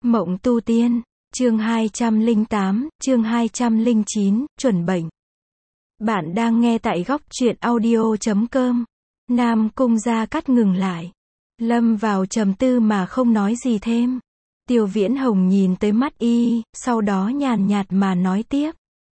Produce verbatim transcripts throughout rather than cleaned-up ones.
Mộng tu tiên, chương hai trăm lẻ tám, chương hai trăm lẻ chín, chuẩn bệnh. Bạn đang nghe tại góc truyện audio chấm com. Nam Cung Gia Cát ngừng lại, lâm vào trầm tư mà không nói gì thêm. Tiêu Viễn Hồng nhìn tới mắt y, sau đó nhàn nhạt mà nói tiếp.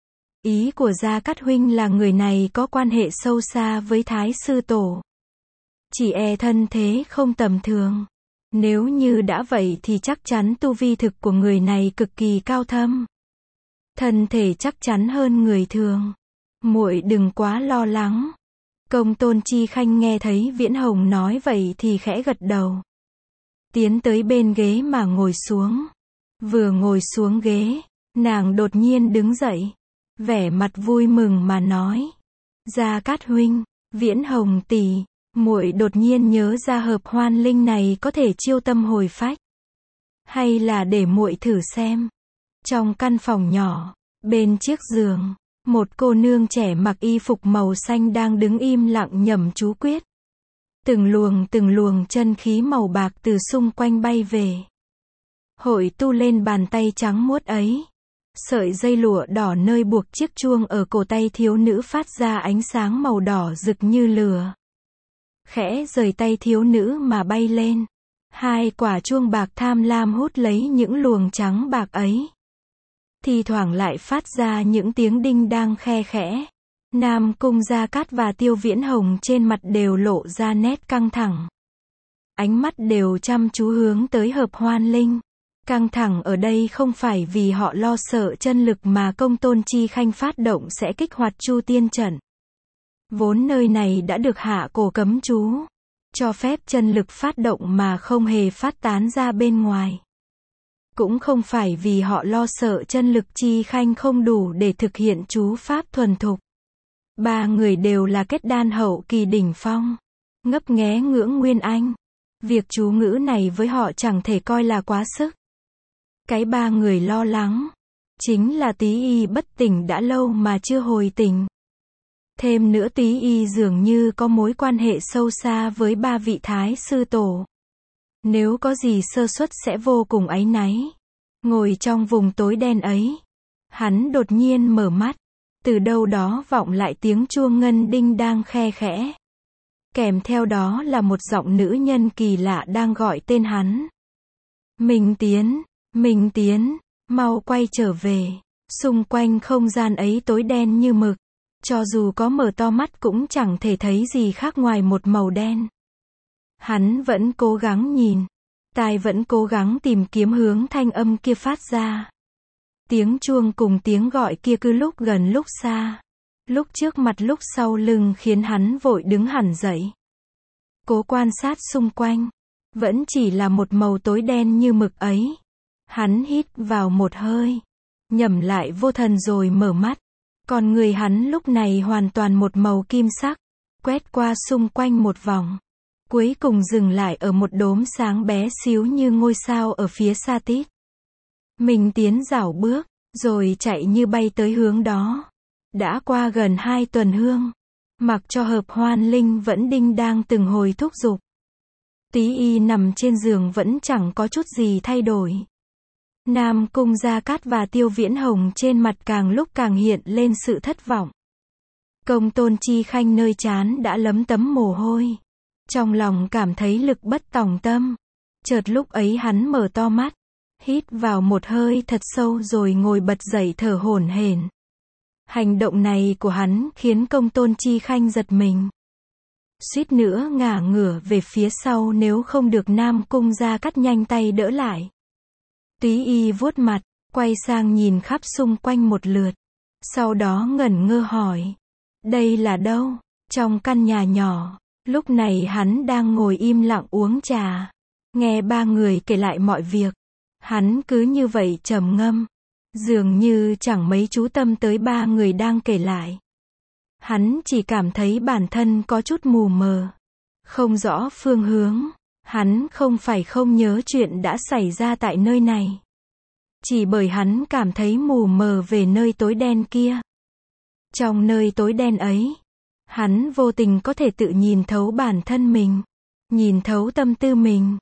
Ý của Gia Cát huynh là người này có quan hệ sâu xa với Thái sư tổ. Chỉ e thân thế không tầm thường. Nếu như đã vậy thì chắc chắn tu vi thực của người này cực kỳ cao thâm. Thân thể chắc chắn hơn người thường. Muội đừng quá lo lắng. Công Tôn Chi Khanh nghe thấy Viễn Hồng nói vậy thì khẽ gật đầu. Tiến tới bên ghế mà ngồi xuống. Vừa ngồi xuống ghế, nàng đột nhiên đứng dậy. Vẻ mặt vui mừng mà nói. Gia Cát huynh, Viễn Hồng tỷ. Muội đột nhiên nhớ ra hợp hoan linh này có thể chiêu tâm hồi phách. Hay là để muội thử xem. Trong căn phòng nhỏ, bên chiếc giường, một cô nương trẻ mặc y phục màu xanh đang đứng im lặng nhẩm chú quyết. Từng luồng từng luồng chân khí màu bạc từ xung quanh bay về. Hội tu lên bàn tay trắng muốt ấy. Sợi dây lụa đỏ nơi buộc chiếc chuông ở cổ tay thiếu nữ phát ra ánh sáng màu đỏ rực như lửa. Khẽ rời tay thiếu nữ mà bay lên. Hai quả chuông bạc tham lam hút lấy những luồng trắng bạc ấy. Thì thoảng lại phát ra những tiếng đinh đang khe khẽ. Nam Cung Gia Cát và Tiêu Viễn Hồng trên mặt đều lộ ra nét căng thẳng. Ánh mắt đều chăm chú hướng tới hợp hoan linh. Căng thẳng ở đây không phải vì họ lo sợ chân lực mà Công Tôn Chi Khanh phát động sẽ kích hoạt Chu Tiên trận. Vốn nơi này đã được hạ cổ cấm chú, cho phép chân lực phát động mà không hề phát tán ra bên ngoài. Cũng không phải vì họ lo sợ chân lực Chi Khanh không đủ để thực hiện chú pháp thuần thục. Ba người đều là kết đan hậu kỳ đỉnh phong, ngấp nghé ngưỡng nguyên anh. Việc chú ngữ này với họ chẳng thể coi là quá sức. Cái ba người lo lắng, chính là Tí Y bất tỉnh đã lâu mà chưa hồi tỉnh. Thêm nữa Tí Y dường như có mối quan hệ sâu xa với ba vị Thái sư tổ. Nếu có gì sơ suất sẽ vô cùng áy náy. Ngồi trong vùng tối đen ấy, hắn đột nhiên mở mắt. Từ đâu đó vọng lại tiếng chuông ngân đinh đang khe khẽ. Kèm theo đó là một giọng nữ nhân kỳ lạ đang gọi tên hắn. Minh Tiến, Minh Tiến, mau quay trở về. Xung quanh không gian ấy tối đen như mực. Cho dù có mở to mắt cũng chẳng thể thấy gì khác ngoài một màu đen. Hắn vẫn cố gắng nhìn. Tai vẫn cố gắng tìm kiếm hướng thanh âm kia phát ra. Tiếng chuông cùng tiếng gọi kia cứ lúc gần lúc xa. Lúc trước mặt lúc sau lưng khiến hắn vội đứng hẳn dậy. Cố quan sát xung quanh. Vẫn chỉ là một màu tối đen như mực ấy. Hắn hít vào một hơi. Nhẩm lại vô thần rồi mở mắt. Còn người hắn lúc này hoàn toàn một màu kim sắc. Quét qua xung quanh một vòng. Cuối cùng dừng lại ở một đốm sáng bé xíu như ngôi sao ở phía xa tít. Mình tiến dảo bước, rồi chạy như bay tới hướng đó. Đã qua gần hai tuần hương. Mặc cho hợp hoan linh vẫn đinh đang từng hồi thúc giục. Tí Y nằm trên giường vẫn chẳng có chút gì thay đổi. Nam Cung Gia Cát và Tiêu Viễn Hồng trên mặt càng lúc càng hiện lên sự thất vọng. Công Tôn Chi Khanh nơi trán đã lấm tấm mồ hôi. Trong lòng cảm thấy lực bất tòng tâm. Chợt lúc ấy hắn mở to mắt. Hít vào một hơi thật sâu rồi ngồi bật dậy thở hổn hển. Hành động này của hắn khiến Công Tôn Chi Khanh giật mình. Suýt nữa ngả ngửa về phía sau nếu không được Nam Cung Gia Cát nhanh tay đỡ lại. Tí Y vuốt mặt, quay sang nhìn khắp xung quanh một lượt. Sau đó ngẩn ngơ hỏi. Đây là đâu? Trong căn nhà nhỏ, lúc này hắn đang ngồi im lặng uống trà. Nghe ba người kể lại mọi việc. Hắn cứ như vậy trầm ngâm. Dường như chẳng mấy chú tâm tới ba người đang kể lại. Hắn chỉ cảm thấy bản thân có chút mù mờ. Không rõ phương hướng. Hắn không phải không nhớ chuyện đã xảy ra tại nơi này. Chỉ bởi hắn cảm thấy mù mờ về nơi tối đen kia. Trong nơi tối đen ấy, hắn vô tình có thể tự nhìn thấu bản thân mình. Nhìn thấu tâm tư mình.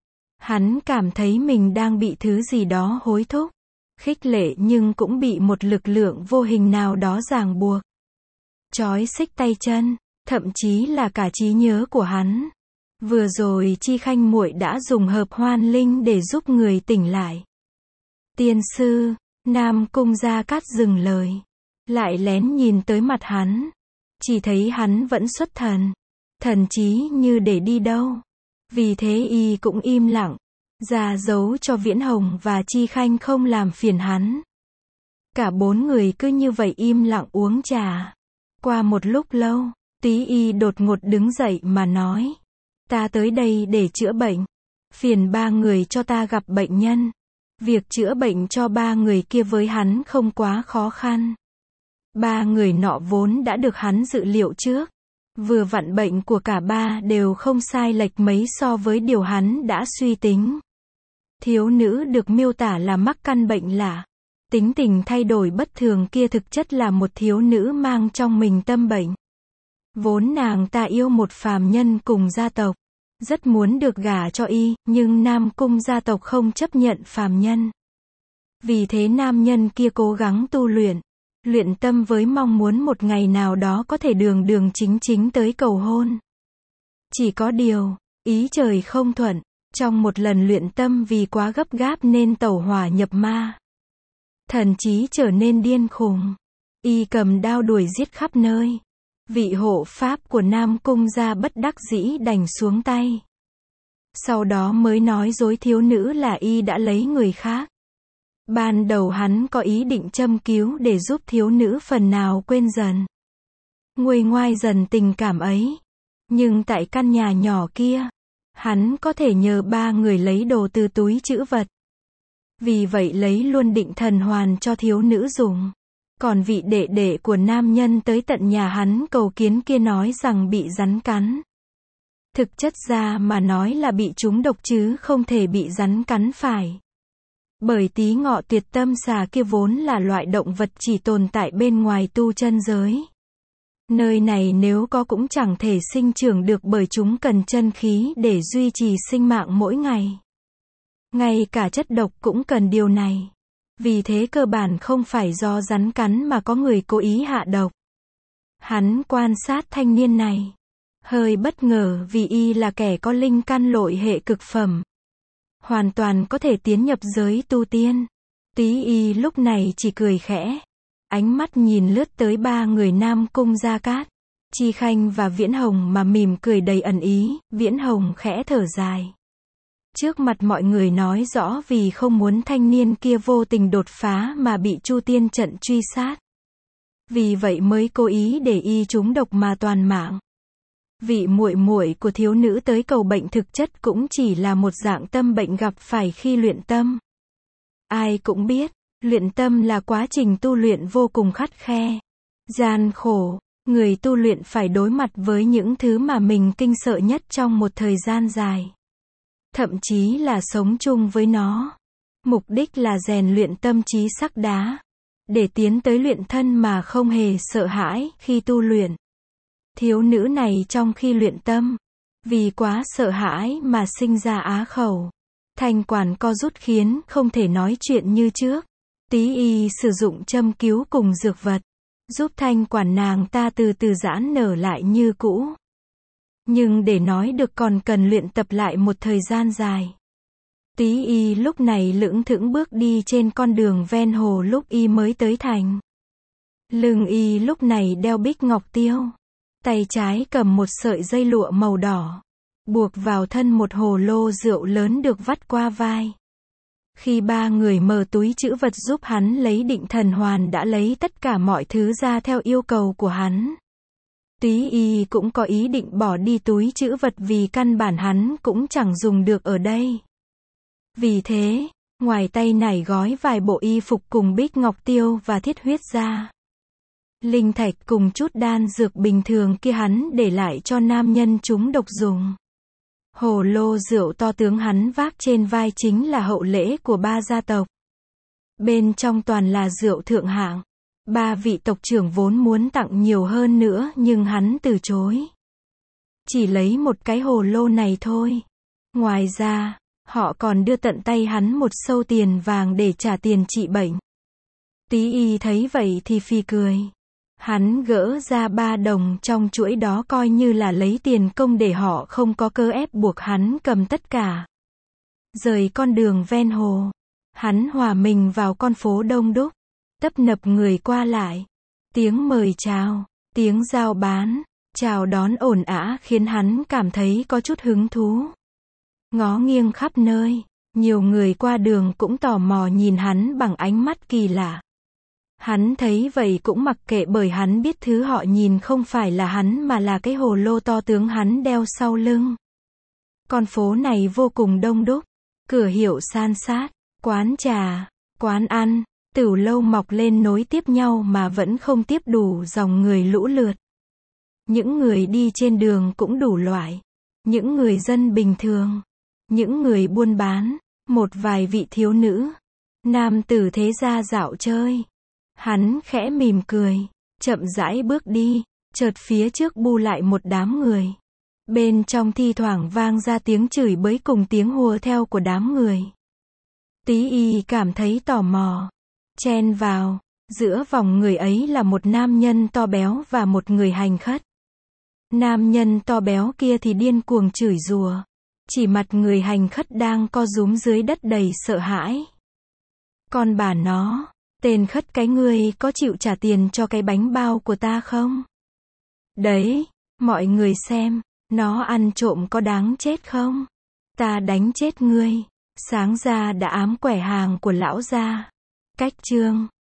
Hắn cảm thấy mình đang bị thứ gì đó hối thúc, khích lệ nhưng cũng bị một lực lượng vô hình nào đó ràng buộc. Trói xích tay chân, thậm chí là cả trí nhớ của hắn. Vừa rồi Chi Khanh muội đã dùng hợp hoan linh để giúp người tỉnh lại. Tiên sư, Nam Cung Gia Cát dừng lời, lại lén nhìn tới mặt hắn. Chỉ thấy hắn vẫn xuất thần, thần trí như để đi đâu. Vì thế y cũng im lặng, ra dấu cho Viễn Hồng và Chi Khanh không làm phiền hắn. Cả bốn người cứ như vậy im lặng uống trà. Qua một lúc lâu, Tí Y đột ngột đứng dậy mà nói. Ta tới đây để chữa bệnh. Phiền ba người cho ta gặp bệnh nhân. Việc chữa bệnh cho ba người kia với hắn không quá khó khăn. Ba người nọ vốn đã được hắn dự liệu trước. Vừa vặn bệnh của cả ba đều không sai lệch mấy so với điều hắn đã suy tính. Thiếu nữ được miêu tả là mắc căn bệnh lạ. Tính tình thay đổi bất thường kia thực chất là một thiếu nữ mang trong mình tâm bệnh. Vốn nàng ta yêu một phàm nhân cùng gia tộc. Rất muốn được gả cho y, nhưng Nam Cung gia tộc không chấp nhận phàm nhân. Vì thế nam nhân kia cố gắng tu luyện. Luyện tâm với mong muốn một ngày nào đó có thể đường đường chính chính tới cầu hôn. Chỉ có điều, ý trời không thuận. Trong một lần luyện tâm vì quá gấp gáp nên tẩu hỏa nhập ma. Thần trí trở nên điên khùng. Y cầm đao đuổi giết khắp nơi. Vị hộ pháp của Nam Cung gia bất đắc dĩ đành xuống tay. Sau đó mới nói dối thiếu nữ là y đã lấy người khác. Ban đầu hắn có ý định châm cứu để giúp thiếu nữ phần nào quên dần, nguôi ngoai dần tình cảm ấy. Nhưng tại căn nhà nhỏ kia, hắn có thể nhờ ba người lấy đồ từ túi trữ vật. Vì vậy lấy luôn định thần hoàn cho thiếu nữ dùng. Còn vị đệ đệ của nam nhân tới tận nhà hắn cầu kiến kia nói rằng bị rắn cắn. Thực chất ra mà nói là bị trúng độc chứ không thể bị rắn cắn phải. Bởi Tí Ngọ Tuyệt Tâm xà kia vốn là loại động vật chỉ tồn tại bên ngoài tu chân giới. Nơi này nếu có cũng chẳng thể sinh trưởng được bởi chúng cần chân khí để duy trì sinh mạng mỗi ngày. Ngay cả chất độc cũng cần điều này. Vì thế cơ bản không phải do rắn cắn mà có người cố ý hạ độc. Hắn quan sát thanh niên này. Hơi bất ngờ vì y là kẻ có linh căn lội hệ cực phẩm. Hoàn toàn có thể tiến nhập giới tu tiên. Tí Y lúc này chỉ cười khẽ. Ánh mắt nhìn lướt tới ba người Nam Cung Gia Cát, Chi Khanh và Viễn Hồng mà mỉm cười đầy ẩn ý. Viễn Hồng khẽ thở dài. Trước mặt mọi người nói rõ vì không muốn thanh niên kia vô tình đột phá mà bị Chu Tiên trận truy sát. Vì vậy mới cố ý để y trúng độc mà toàn mạng. Vị muội muội của thiếu nữ tới cầu bệnh thực chất cũng chỉ là một dạng tâm bệnh gặp phải khi luyện tâm. Ai cũng biết, luyện tâm là quá trình tu luyện vô cùng khắt khe, gian khổ. Người tu luyện phải đối mặt với những thứ mà mình kinh sợ nhất trong một thời gian dài. Thậm chí là sống chung với nó. Mục đích là rèn luyện tâm trí sắc đá, để tiến tới luyện thân mà không hề sợ hãi khi tu luyện. Thiếu nữ này trong khi luyện tâm, vì quá sợ hãi mà sinh ra á khẩu. Thanh quản co rút khiến không thể nói chuyện như trước. Tí Y sử dụng châm cứu cùng dược vật, giúp thanh quản nàng ta từ từ giãn nở lại như cũ. Nhưng để nói được còn cần luyện tập lại một thời gian dài. Tí Y lúc này lững thững bước đi trên con đường ven hồ lúc y mới tới thành. Lưng y lúc này đeo bích ngọc tiêu. Tay trái cầm một sợi dây lụa màu đỏ, buộc vào thân một hồ lô rượu lớn được vắt qua vai. Khi ba người mở túi trữ vật giúp hắn lấy định thần hoàn đã lấy tất cả mọi thứ ra theo yêu cầu của hắn. Tí Y cũng có ý định bỏ đi túi trữ vật vì căn bản hắn cũng chẳng dùng được ở đây. Vì thế, ngoài tay nải gói vài bộ y phục cùng bích ngọc tiêu và thiết huyết ra. Linh thạch cùng chút đan dược bình thường kia hắn để lại cho nam nhân chúng độc dùng. Hồ lô rượu to tướng hắn vác trên vai chính là hậu lễ của ba gia tộc. Bên trong toàn là rượu thượng hạng. Ba vị tộc trưởng vốn muốn tặng nhiều hơn nữa nhưng hắn từ chối. Chỉ lấy một cái hồ lô này thôi. Ngoài ra, Họ còn đưa tận tay hắn một xâu tiền vàng để trả tiền trị bệnh. Tí y thấy vậy thì phì cười. Hắn gỡ ra ba đồng trong chuỗi đó coi như là lấy tiền công để họ không có cớ ép buộc hắn cầm tất cả. Rời con đường ven hồ, hắn hòa mình vào con phố đông đúc, tấp nập người qua lại. Tiếng mời chào, tiếng giao bán, chào đón ồn ào khiến hắn cảm thấy có chút hứng thú. Ngó nghiêng khắp nơi, nhiều người qua đường cũng tò mò nhìn hắn bằng ánh mắt kỳ lạ. Hắn thấy vậy cũng mặc kệ bởi hắn biết thứ họ nhìn không phải là hắn mà là cái hồ lô to tướng hắn đeo sau lưng. Con phố này vô cùng đông đúc, cửa hiệu san sát, quán trà, quán ăn, tửu lâu mọc lên nối tiếp nhau mà vẫn không tiếp đủ dòng người lũ lượt. Những người đi trên đường cũng đủ loại, những người dân bình thường, những người buôn bán, một vài vị thiếu nữ, nam tử thế gia dạo chơi. Hắn khẽ mỉm cười, chậm rãi bước đi, chợt phía trước bu lại một đám người. Bên trong thi thoảng vang ra tiếng chửi bới cùng tiếng hùa theo của đám người. Tí y cảm thấy tò mò, chen vào, giữa vòng người ấy là một nam nhân to béo và một người hành khất. Nam nhân to béo kia thì điên cuồng chửi rủa, chỉ mặt người hành khất đang co rúm dưới đất đầy sợ hãi. Con bà nó, tên khất cái ngươi có chịu trả tiền cho cái bánh bao của ta không? Đấy, mọi người xem, nó ăn trộm có đáng chết không? Ta đánh chết ngươi, sáng ra đã ám quẻ hàng của lão gia. Cách chương